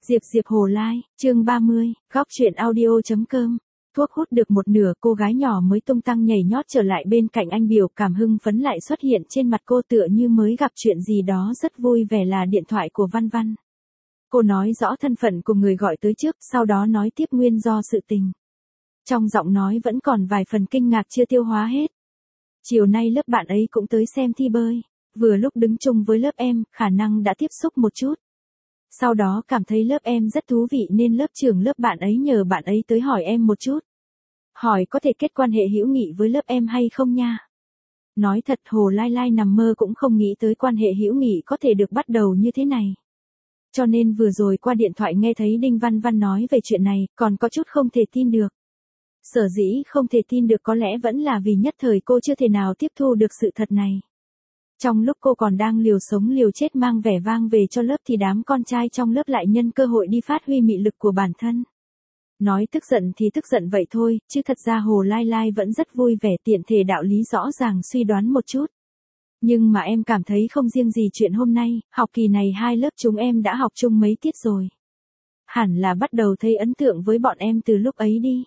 Diệp Diệp Hồ Lai, chương 30, góc truyện audio.com. Thuốc hút được một nửa, cô gái nhỏ mới tung tăng nhảy nhót trở lại bên cạnh anh, biểu cảm hưng phấn lại xuất hiện trên mặt cô, tựa như mới gặp chuyện gì đó rất vui vẻ. Là điện thoại của Văn Văn. Cô nói rõ thân phận của người gọi tới trước, sau đó nói tiếp nguyên do sự tình. Trong giọng nói vẫn còn vài phần kinh ngạc chưa tiêu hóa hết. Chiều nay lớp bạn ấy cũng tới xem thi bơi. Vừa lúc đứng chung với lớp em, khả năng đã tiếp xúc một chút. Sau đó cảm thấy lớp em rất thú vị nên lớp trưởng lớp bạn ấy nhờ bạn ấy tới hỏi em một chút. Hỏi có thể kết quan hệ hữu nghị với lớp em hay không nha. Nói thật, Hồ Lai Lai nằm mơ cũng không nghĩ tới quan hệ hữu nghị có thể được bắt đầu như thế này. Cho nên vừa rồi qua điện thoại nghe thấy Đinh Văn Văn nói về chuyện này, còn có chút không thể tin được. Sở dĩ không thể tin được có lẽ vẫn là vì nhất thời cô chưa thể nào tiếp thu được sự thật này. Trong lúc cô còn đang liều sống liều chết mang vẻ vang về cho lớp thì đám con trai trong lớp lại nhân cơ hội đi phát huy mị lực của bản thân. Nói tức giận thì tức giận vậy thôi, chứ thật ra Hồ Lai Lai vẫn rất vui vẻ, tiện thể đạo lý rõ ràng suy đoán một chút. Nhưng mà em cảm thấy không riêng gì chuyện hôm nay, học kỳ này hai lớp chúng em đã học chung mấy tiết rồi. Hẳn là bắt đầu thấy ấn tượng với bọn em từ lúc ấy đi.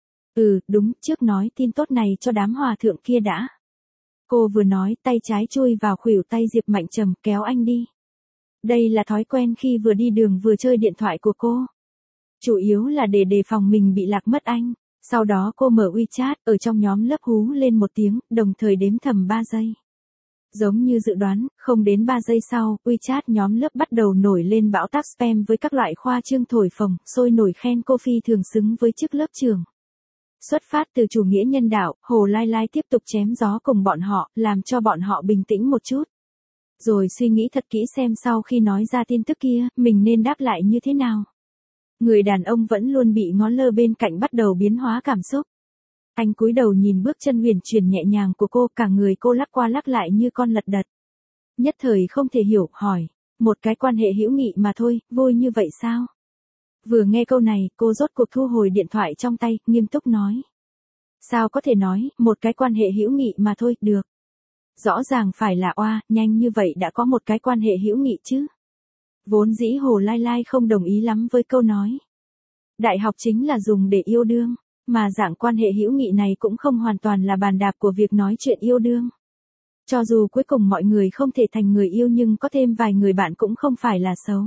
Đúng, trước nói tin tốt này cho đám hòa thượng kia đã. Cô vừa nói, tay trái chui vào khuỷu tay Diệp Mạnh Trầm, kéo anh đi. Đây là thói quen khi vừa đi đường vừa chơi điện thoại của cô. Chủ yếu là để đề phòng mình bị lạc mất anh. Sau đó cô mở WeChat, ở trong nhóm lớp hú lên một tiếng, đồng thời đếm thầm 3 giây. Giống như dự đoán, không đến 3 giây sau, WeChat nhóm lớp bắt đầu nổi lên bão táp spam với các loại khoa trương thổi phồng, sôi nổi khen cô phi thường xứng với chức lớp trưởng. Xuất phát từ chủ nghĩa nhân đạo, Hồ Lai Lai tiếp tục chém gió cùng bọn họ, làm cho bọn họ bình tĩnh một chút. Rồi suy nghĩ thật kỹ xem sau khi nói ra tin tức kia, mình nên đáp lại như thế nào. Người đàn ông vẫn luôn bị ngó lơ bên cạnh bắt đầu biến hóa cảm xúc. Anh cúi đầu nhìn bước chân huyền chuyển nhẹ nhàng của cô, cả người cô lắc qua lắc lại như con lật đật. Nhất thời không thể hiểu, hỏi, một cái quan hệ hữu nghị mà thôi, vui như vậy sao? Vừa nghe câu này, cô rốt cuộc thu hồi điện thoại trong tay, nghiêm túc nói. Sao có thể nói, một cái quan hệ hữu nghị mà thôi, được. Rõ ràng phải là oa, nhanh như vậy đã có một cái quan hệ hữu nghị chứ. Vốn dĩ Hồ Lai Lai không đồng ý lắm với câu nói. Đại học chính là dùng để yêu đương, mà dạng quan hệ hữu nghị này cũng không hoàn toàn là bàn đạp của việc nói chuyện yêu đương. Cho dù cuối cùng mọi người không thể thành người yêu nhưng có thêm vài người bạn cũng không phải là xấu.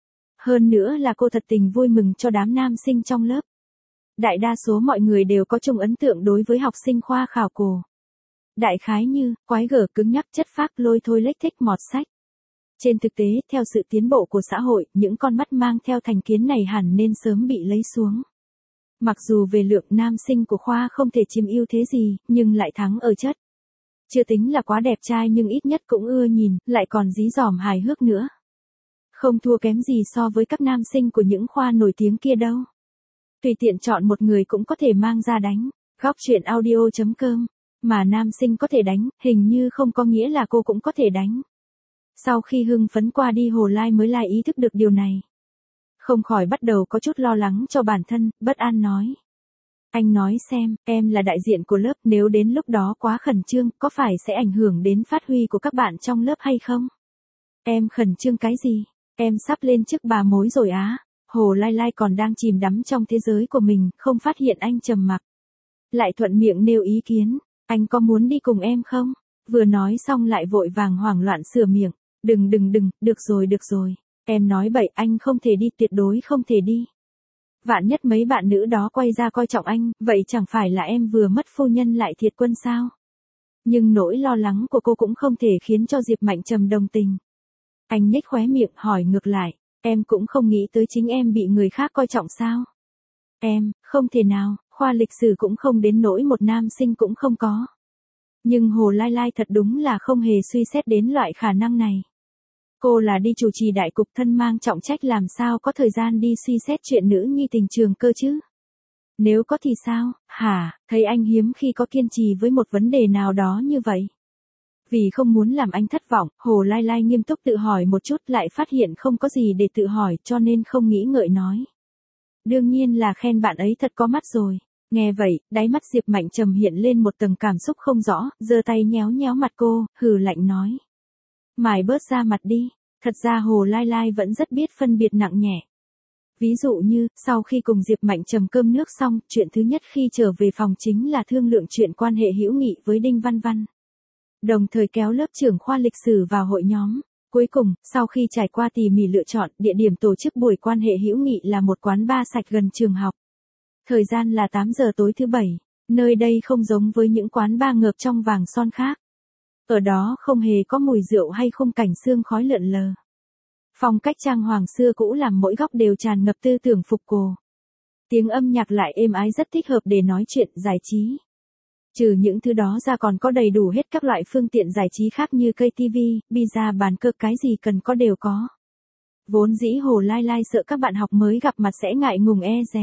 Hơn nữa là cô thật tình vui mừng cho đám nam sinh trong lớp. Đại đa số mọi người đều có chung ấn tượng đối với học sinh khoa khảo cổ. Đại khái như, quái gở cứng nhắc chất phác lôi thôi lếch thích mọt sách. Trên thực tế, theo sự tiến bộ của xã hội, những con mắt mang theo thành kiến này hẳn nên sớm bị lấy xuống. Mặc dù về lượng nam sinh của khoa không thể chiếm ưu thế gì, nhưng lại thắng ở chất. Chưa tính là quá đẹp trai nhưng ít nhất cũng ưa nhìn, lại còn dí dỏm hài hước nữa. Không thua kém gì so với các nam sinh của những khoa nổi tiếng kia đâu. Tùy tiện chọn một người cũng có thể mang ra đánh. Góc truyện audio.com. Mà nam sinh có thể đánh, hình như không có nghĩa là cô cũng có thể đánh. Sau khi hưng phấn qua đi, Hồ Lai mới lại ý thức được điều này. Không khỏi bắt đầu có chút lo lắng cho bản thân, bất an nói. Anh nói xem, em là đại diện của lớp, nếu đến lúc đó quá khẩn trương, có phải sẽ ảnh hưởng đến phát huy của các bạn trong lớp hay không? Em khẩn trương cái gì? Em sắp lên chức bà mối rồi á. Hồ Lai Lai còn đang chìm đắm trong thế giới của mình, không phát hiện anh trầm mặc. Lại thuận miệng nêu ý kiến, anh có muốn đi cùng em không? Vừa nói xong lại vội vàng hoảng loạn sửa miệng. Đừng, được rồi. Em nói bậy, anh không thể đi, tuyệt đối không thể đi. Vạn nhất mấy bạn nữ đó quay ra coi trọng anh, vậy chẳng phải là em vừa mất phu nhân lại thiệt quân sao? Nhưng nỗi lo lắng của cô cũng không thể khiến cho Diệp Mạnh Trầm đồng tình. Anh nhếch khóe miệng hỏi ngược lại, em cũng không nghĩ tới chính em bị người khác coi trọng sao? Em, không thể nào, khoa lịch sử cũng không đến nỗi một nam sinh cũng không có. Nhưng Hồ Lai Lai thật đúng là không hề suy xét đến loại khả năng này. Cô là đi chủ trì đại cục, thân mang trọng trách, làm sao có thời gian đi suy xét chuyện nữ nhi tình trường cơ chứ? Nếu có thì sao, hả, thấy anh hiếm khi có kiên trì với một vấn đề nào đó như vậy. Vì không muốn làm anh thất vọng, Hồ Lai Lai nghiêm túc tự hỏi một chút, lại phát hiện không có gì để tự hỏi cho nên không nghĩ ngợi nói. Đương nhiên là khen bạn ấy thật có mắt rồi. Nghe vậy, đáy mắt Diệp Mạnh Trầm hiện lên một tầng cảm xúc không rõ, giơ tay nhéo nhéo mặt cô, hừ lạnh nói. Mài bớt ra mặt đi, thật ra Hồ Lai Lai vẫn rất biết phân biệt nặng nhẹ. Ví dụ như, sau khi cùng Diệp Mạnh Trầm cơm nước xong, chuyện thứ nhất khi trở về phòng chính là thương lượng chuyện quan hệ hữu nghị với Đinh Văn Văn. Đồng thời kéo lớp trưởng khoa lịch sử vào hội nhóm. Cuối cùng, sau khi trải qua tỉ mỉ lựa chọn, địa điểm tổ chức buổi quan hệ hữu nghị là một quán bar sạch gần trường học. Thời gian là 8 giờ tối thứ Bảy. Nơi đây không giống với những quán bar ngợp trong vàng son khác. Ở đó không hề có mùi rượu hay khung cảnh sương khói lượn lờ. Phong cách trang hoàng xưa cũ làm mỗi góc đều tràn ngập tư tưởng phục cổ. Tiếng âm nhạc lại êm ái rất thích hợp để nói chuyện, giải trí. Trừ những thứ đó ra còn có đầy đủ hết các loại phương tiện giải trí khác như cây tivi, pizza, bàn cờ, cái gì cần có đều có. Vốn dĩ Hồ Lai Lai sợ các bạn học mới gặp mặt sẽ ngại ngùng e dè.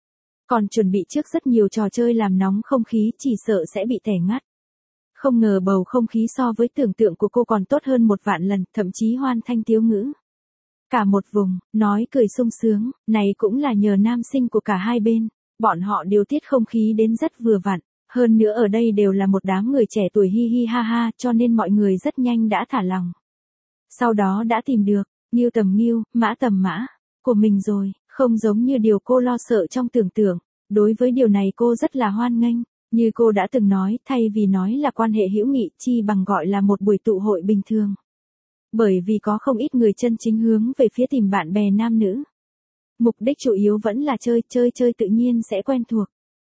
Còn chuẩn bị trước rất nhiều trò chơi làm nóng không khí, chỉ sợ sẽ bị tẻ ngắt. Không ngờ bầu không khí so với tưởng tượng của cô còn tốt hơn 1.000.000 lần, thậm chí hoan thanh tiếu ngữ. Cả một vùng, nói cười sung sướng, này cũng là nhờ nam sinh của cả hai bên. Bọn họ điều tiết không khí đến rất vừa vặn. Hơn nữa ở đây đều là một đám người trẻ tuổi hi hi ha ha, cho nên mọi người rất nhanh đã thả lòng. Sau đó đã tìm được, Ngưu tầm Ngưu, Mã tầm Mã, của mình rồi, không giống như điều cô lo sợ trong tưởng tượng. Đối với điều này cô rất là hoan nghênh. Như cô đã từng nói, thay vì nói là quan hệ hữu nghị, chi bằng gọi là một buổi tụ hội bình thường. Bởi vì có không ít người chân chính hướng về phía tìm bạn bè nam nữ. Mục đích chủ yếu vẫn là chơi tự nhiên sẽ quen thuộc.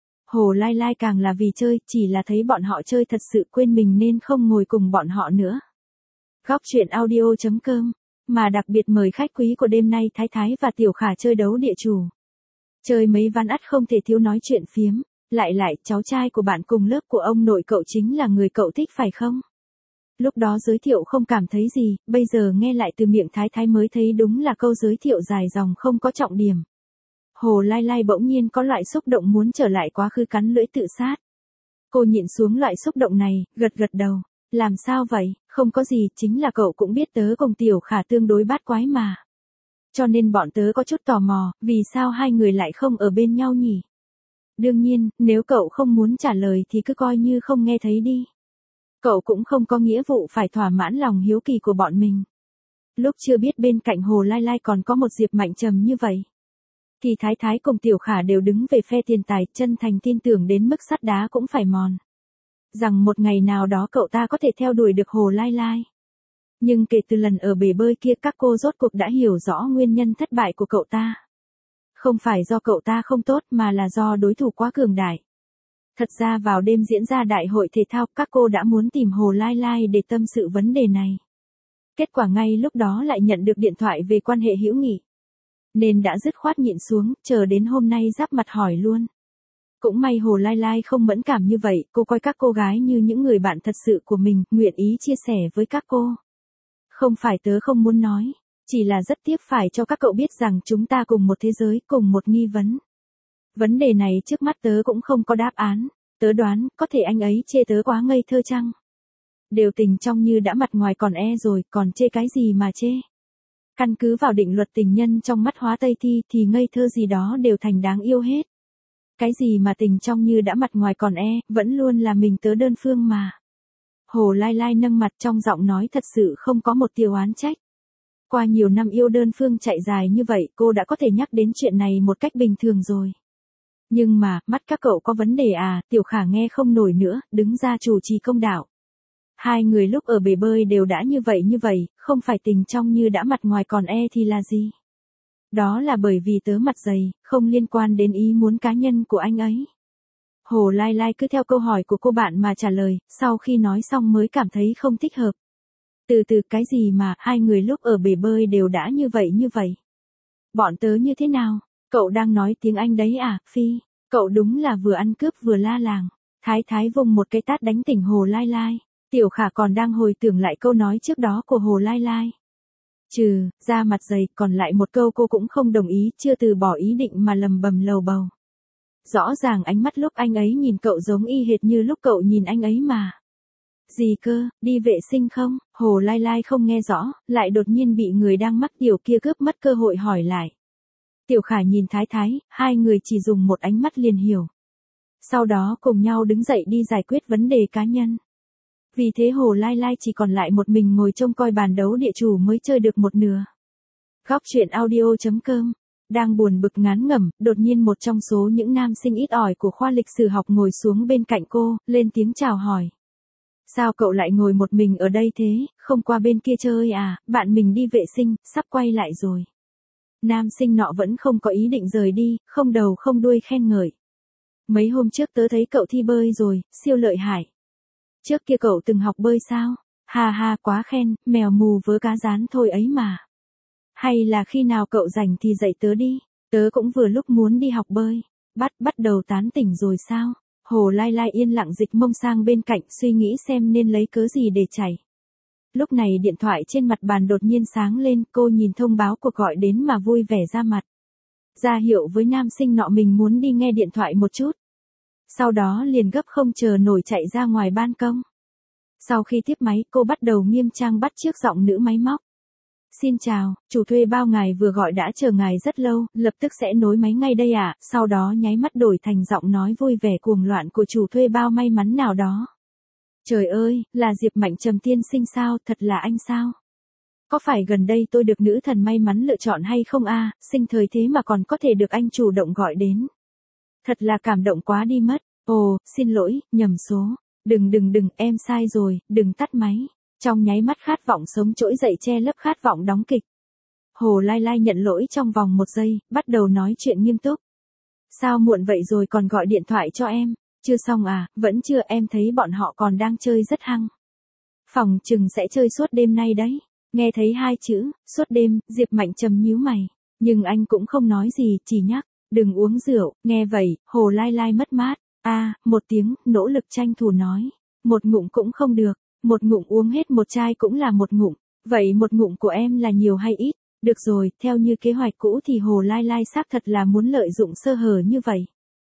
Hồ Lai Lai càng là vì chơi, chỉ là thấy bọn họ chơi thật sự quên mình nên không ngồi cùng bọn họ nữa. Góc truyện audio.com, mà đặc biệt mời khách quý của đêm nay Thái Thái và Tiểu Khả chơi đấu địa chủ. Chơi mấy ván ắt không thể thiếu nói chuyện phiếm, lại cháu trai của bạn cùng lớp của ông nội cậu chính là người cậu thích phải không? Lúc đó giới thiệu không cảm thấy gì, bây giờ nghe lại từ miệng Thái Thái mới thấy đúng là câu giới thiệu dài dòng không có trọng điểm. Hồ Lai Lai bỗng nhiên có loại xúc động muốn trở lại quá khứ cắn lưỡi tự sát. Cô nhịn xuống loại xúc động này, gật đầu. Làm sao vậy, không có gì, chính là cậu cũng biết tớ cùng Tiểu Khả tương đối bát quái mà. Cho nên bọn tớ có chút tò mò, vì sao hai người lại không ở bên nhau nhỉ? Đương nhiên, nếu cậu không muốn trả lời thì cứ coi như không nghe thấy đi. Cậu cũng không có nghĩa vụ phải thỏa mãn lòng hiếu kỳ của bọn mình. Lúc chưa biết bên cạnh Hồ Lai Lai còn có một Diệp Mạnh Trầm như vậy, thì Thái Thái cùng Tiểu Khả đều đứng về phe tiền tài, chân thành tin tưởng đến mức sắt đá cũng phải mòn. Rằng một ngày nào đó cậu ta có thể theo đuổi được Hồ Lai Lai. Nhưng kể từ lần ở bể bơi kia các cô rốt cuộc đã hiểu rõ nguyên nhân thất bại của cậu ta. Không phải do cậu ta không tốt mà là do đối thủ quá cường đại. Thật ra vào đêm diễn ra đại hội thể thao các cô đã muốn tìm Hồ Lai Lai để tâm sự vấn đề này. Kết quả ngay lúc đó lại nhận được điện thoại về quan hệ hữu nghị. Nên đã dứt khoát nhịn xuống, chờ đến hôm nay giáp mặt hỏi luôn. Cũng may Hồ Lai Lai không mẫn cảm như vậy, cô coi các cô gái như những người bạn thật sự của mình, nguyện ý chia sẻ với các cô. Không phải tớ không muốn nói, chỉ là rất tiếc phải cho các cậu biết rằng chúng ta cùng một thế giới, cùng một nghi vấn. Vấn đề này trước mắt tớ cũng không có đáp án, tớ đoán, có thể anh ấy chê tớ quá ngây thơ chăng? Đều tình trong như đã mặt ngoài còn e rồi, còn chê cái gì mà chê? Căn cứ vào định luật tình nhân trong mắt Hóa Tây Thi thì ngây thơ gì đó đều thành đáng yêu hết. Cái gì mà tình trong như đã mặt ngoài còn e, vẫn luôn là mình tớ đơn phương mà. Hồ Lai Lai nâng mặt trong giọng nói thật sự không có một tia oán trách. Qua nhiều năm yêu đơn phương chạy dài như vậy cô đã có thể nhắc đến chuyện này một cách bình thường rồi. Nhưng mà, mắt các cậu có vấn đề à, Tiểu Khả nghe không nổi nữa, đứng ra chủ trì công đạo. Hai người lúc ở bể bơi đều đã như vậy, không phải tình trong như đã mặt ngoài còn e thì là gì? Đó là bởi vì tớ mặt dày, không liên quan đến ý muốn cá nhân của anh ấy. Hồ Lai Lai cứ theo câu hỏi của cô bạn mà trả lời, sau khi nói xong mới cảm thấy không thích hợp. Từ cái gì mà, hai người lúc ở bể bơi đều đã như vậy. Bọn tớ như thế nào? Cậu đang nói tiếng Anh đấy à, Phi? Cậu đúng là vừa ăn cướp vừa la làng. Thái Thái vùng một cái tát đánh tỉnh Hồ Lai Lai. Tiểu Khả còn đang hồi tưởng lại câu nói trước đó của Hồ Lai Lai. Trừ, ra mặt dày, còn lại một câu cô cũng không đồng ý, chưa từ bỏ ý định mà lầm bầm lầu bầu. Rõ ràng ánh mắt lúc anh ấy nhìn cậu giống y hệt như lúc cậu nhìn anh ấy mà. Gì cơ, đi vệ sinh không? Hồ Lai Lai không nghe rõ, lại đột nhiên bị người đang mắc tiểu kia cướp mất cơ hội hỏi lại. Tiểu Khả nhìn Thái Thái, hai người chỉ dùng một ánh mắt liền hiểu. Sau đó cùng nhau đứng dậy đi giải quyết vấn đề cá nhân. Vì thế Hồ Lai Lai chỉ còn lại một mình ngồi trông coi bàn đấu địa chủ mới chơi được một nửa. Góc truyện audio.com Đang buồn bực ngán ngẩm, đột nhiên một trong số những nam sinh ít ỏi của khoa lịch sử học ngồi xuống bên cạnh cô, lên tiếng chào hỏi. Sao cậu lại ngồi một mình ở đây thế, không qua bên kia chơi à, bạn mình đi vệ sinh, sắp quay lại rồi. Nam sinh nọ vẫn không có ý định rời đi, không đầu không đuôi khen ngợi. Mấy hôm trước tớ thấy cậu thi bơi rồi, siêu lợi hại. Trước kia cậu từng học bơi sao? Ha ha, quá khen, mèo mù vớ cá rán thôi ấy mà. Hay là khi nào cậu rảnh thì dạy tớ đi, tớ cũng vừa lúc muốn đi học bơi. Bắt đầu tán tỉnh rồi sao? Hồ Lai Lai yên lặng dịch mông sang bên cạnh, suy nghĩ xem nên lấy cớ gì để chảy. Lúc này điện thoại trên mặt bàn đột nhiên sáng lên, cô nhìn thông báo cuộc gọi đến mà vui vẻ ra mặt. Ra hiệu với nam sinh nọ mình muốn đi nghe điện thoại một chút. Sau đó liền gấp không chờ nổi chạy ra ngoài ban công. Sau khi tiếp máy, cô bắt đầu nghiêm trang bắt chước giọng nữ máy móc. Xin chào, chủ thuê bao ngài vừa gọi đã chờ ngài rất lâu, lập tức sẽ nối máy ngay đây ạ. Sau đó nháy mắt đổi thành giọng nói vui vẻ cuồng loạn của chủ thuê bao may mắn nào đó. Trời ơi, là Diệp Mạnh Trầm tiên sinh sao, thật là anh sao? Có phải gần đây tôi được nữ thần may mắn lựa chọn hay không a? Sinh thời thế mà còn có thể được anh chủ động gọi đến. Thật là cảm động quá đi mất. Ồ, xin lỗi, nhầm số. Đừng, em sai rồi, đừng tắt máy. Trong nháy mắt khát vọng sống trỗi dậy che lấp khát vọng đóng kịch. Hồ Lai Lai nhận lỗi trong vòng 1 giây, bắt đầu nói chuyện nghiêm túc. Sao muộn vậy rồi còn gọi điện thoại cho em? Chưa xong à, vẫn chưa, em thấy bọn họ còn đang chơi rất hăng. Phòng chừng sẽ chơi suốt đêm nay đấy. Nghe thấy 2 chữ, suốt đêm, Diệp Mạnh Trầm nhíu mày. Nhưng anh cũng không nói gì, chỉ nhắc, đừng uống rượu. Nghe vậy, Hồ Lai Lai mất mát. Một tiếng, nỗ lực tranh thủ nói. Một ngụm cũng không được. Một ngụm uống hết một chai cũng là một ngụm. Vậy một ngụm của em là nhiều hay ít? Được rồi, theo như kế hoạch cũ thì Hồ Lai Lai xác thật là muốn lợi dụng sơ hở như vậy.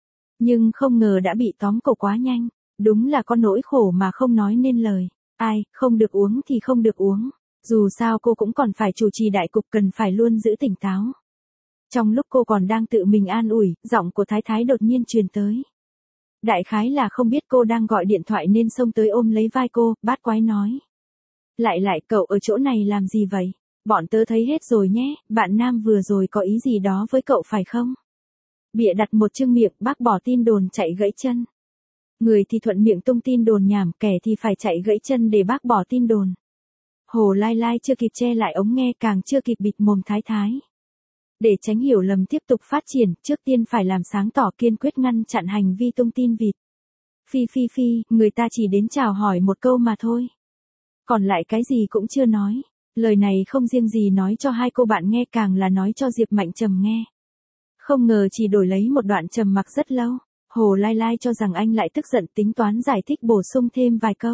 Nhưng không ngờ đã bị tóm cổ quá nhanh. Đúng là có nỗi khổ mà không nói nên lời. Ai, không được uống thì không được uống. Dù sao cô cũng còn phải chủ trì đại cục, cần phải luôn giữ tỉnh táo. Trong lúc cô còn đang tự mình an ủi, giọng của Thái Thái đột nhiên truyền tới. Đại khái là không biết cô đang gọi điện thoại nên xông tới ôm lấy vai cô, bát quái nói. Lại cậu ở chỗ này làm gì vậy? Bọn tớ thấy hết rồi nhé, bạn nam vừa rồi có ý gì đó với cậu phải không? Bịa đặt một chương miệng, bác bỏ tin đồn chạy gãy chân. Người thì thuận miệng tung tin đồn nhảm, kẻ thì phải chạy gãy chân để bác bỏ tin đồn. Hồ Lai Lai chưa kịp che lại ống nghe, càng chưa kịp bịt mồm Thái Thái. Để tránh hiểu lầm tiếp tục phát triển, trước tiên phải làm sáng tỏ, kiên quyết ngăn chặn hành vi tung tin vịt. Phi, người ta chỉ đến chào hỏi một câu mà thôi. Còn lại cái gì cũng chưa nói. Lời này không riêng gì nói cho 2 cô bạn nghe, càng là nói cho Diệp Mạnh Trầm nghe. Không ngờ chỉ đổi lấy một đoạn trầm mặc rất lâu. Hồ Lai Lai cho rằng anh lại tức giận, tính toán giải thích bổ sung thêm vài câu.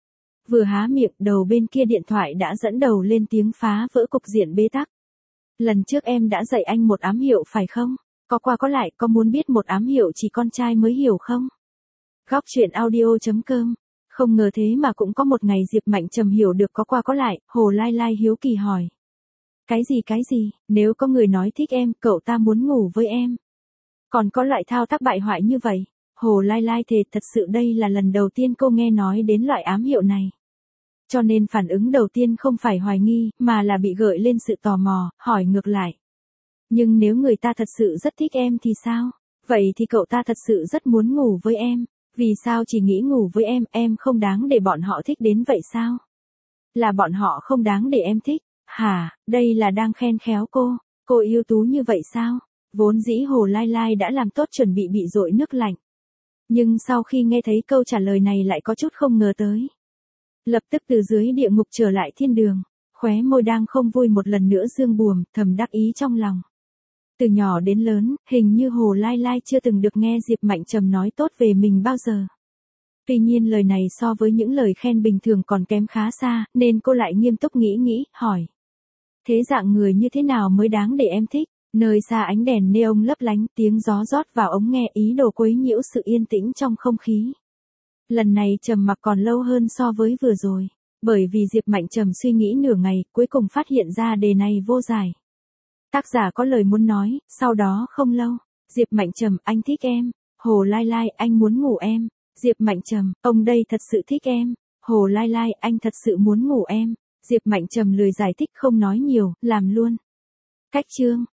Vừa há miệng, đầu bên kia điện thoại đã dẫn đầu lên tiếng phá vỡ cục diện bế tắc. Lần trước em đã dạy anh một ám hiệu phải không? Có qua có lại, có muốn biết một ám hiệu chỉ con trai mới hiểu không? Góc truyện audio.com. Không ngờ thế mà cũng có một ngày Diệp Mạnh Trầm hiểu được có qua có lại. Hồ Lai Lai hiếu kỳ hỏi. Cái gì, nếu có người nói thích em, cậu ta muốn ngủ với em. Còn có loại thao tác bại hoại như vậy? Hồ Lai Lai thề thật sự đây là lần đầu tiên cô nghe nói đến loại ám hiệu này. Cho nên phản ứng đầu tiên không phải hoài nghi, mà là bị gợi lên sự tò mò, hỏi ngược lại. Nhưng nếu người ta thật sự rất thích em thì sao? Vậy thì cậu ta thật sự rất muốn ngủ với em. Vì sao chỉ nghĩ ngủ với em không đáng để bọn họ thích đến vậy sao? Là bọn họ không đáng để em thích. Hả, đây là đang khen khéo cô ưu tú như vậy sao? Vốn dĩ Hồ Lai Lai đã làm tốt chuẩn bị dội nước lạnh. Nhưng sau khi nghe thấy câu trả lời này lại có chút không ngờ tới. Lập tức từ dưới địa ngục trở lại thiên đường, khóe môi đang không vui một lần nữa dương buồm, thầm đắc ý trong lòng. Từ nhỏ đến lớn, hình như Hồ Lai Lai chưa từng được nghe Diệp Mạnh Trầm nói tốt về mình bao giờ. Tuy nhiên lời này so với những lời khen bình thường còn kém khá xa, nên cô lại nghiêm túc nghĩ, hỏi. Thế dạng người như thế nào mới đáng để em thích? Nơi xa ánh đèn neon lấp lánh, tiếng gió rót vào ống nghe ý đồ quấy nhiễu sự yên tĩnh trong không khí. Lần này trầm mặc còn lâu hơn so với vừa rồi, bởi vì Diệp Mạnh Trầm suy nghĩ nửa ngày, cuối cùng phát hiện ra đề này vô giải. Tác giả có lời muốn nói, sau đó không lâu. Diệp Mạnh Trầm, anh thích em. Hồ Lai Lai, anh muốn ngủ em. Diệp Mạnh Trầm, ông đây thật sự thích em. Hồ Lai Lai, anh thật sự muốn ngủ em. Diệp Mạnh Trầm lười giải thích không nói nhiều, làm luôn. Cách chương.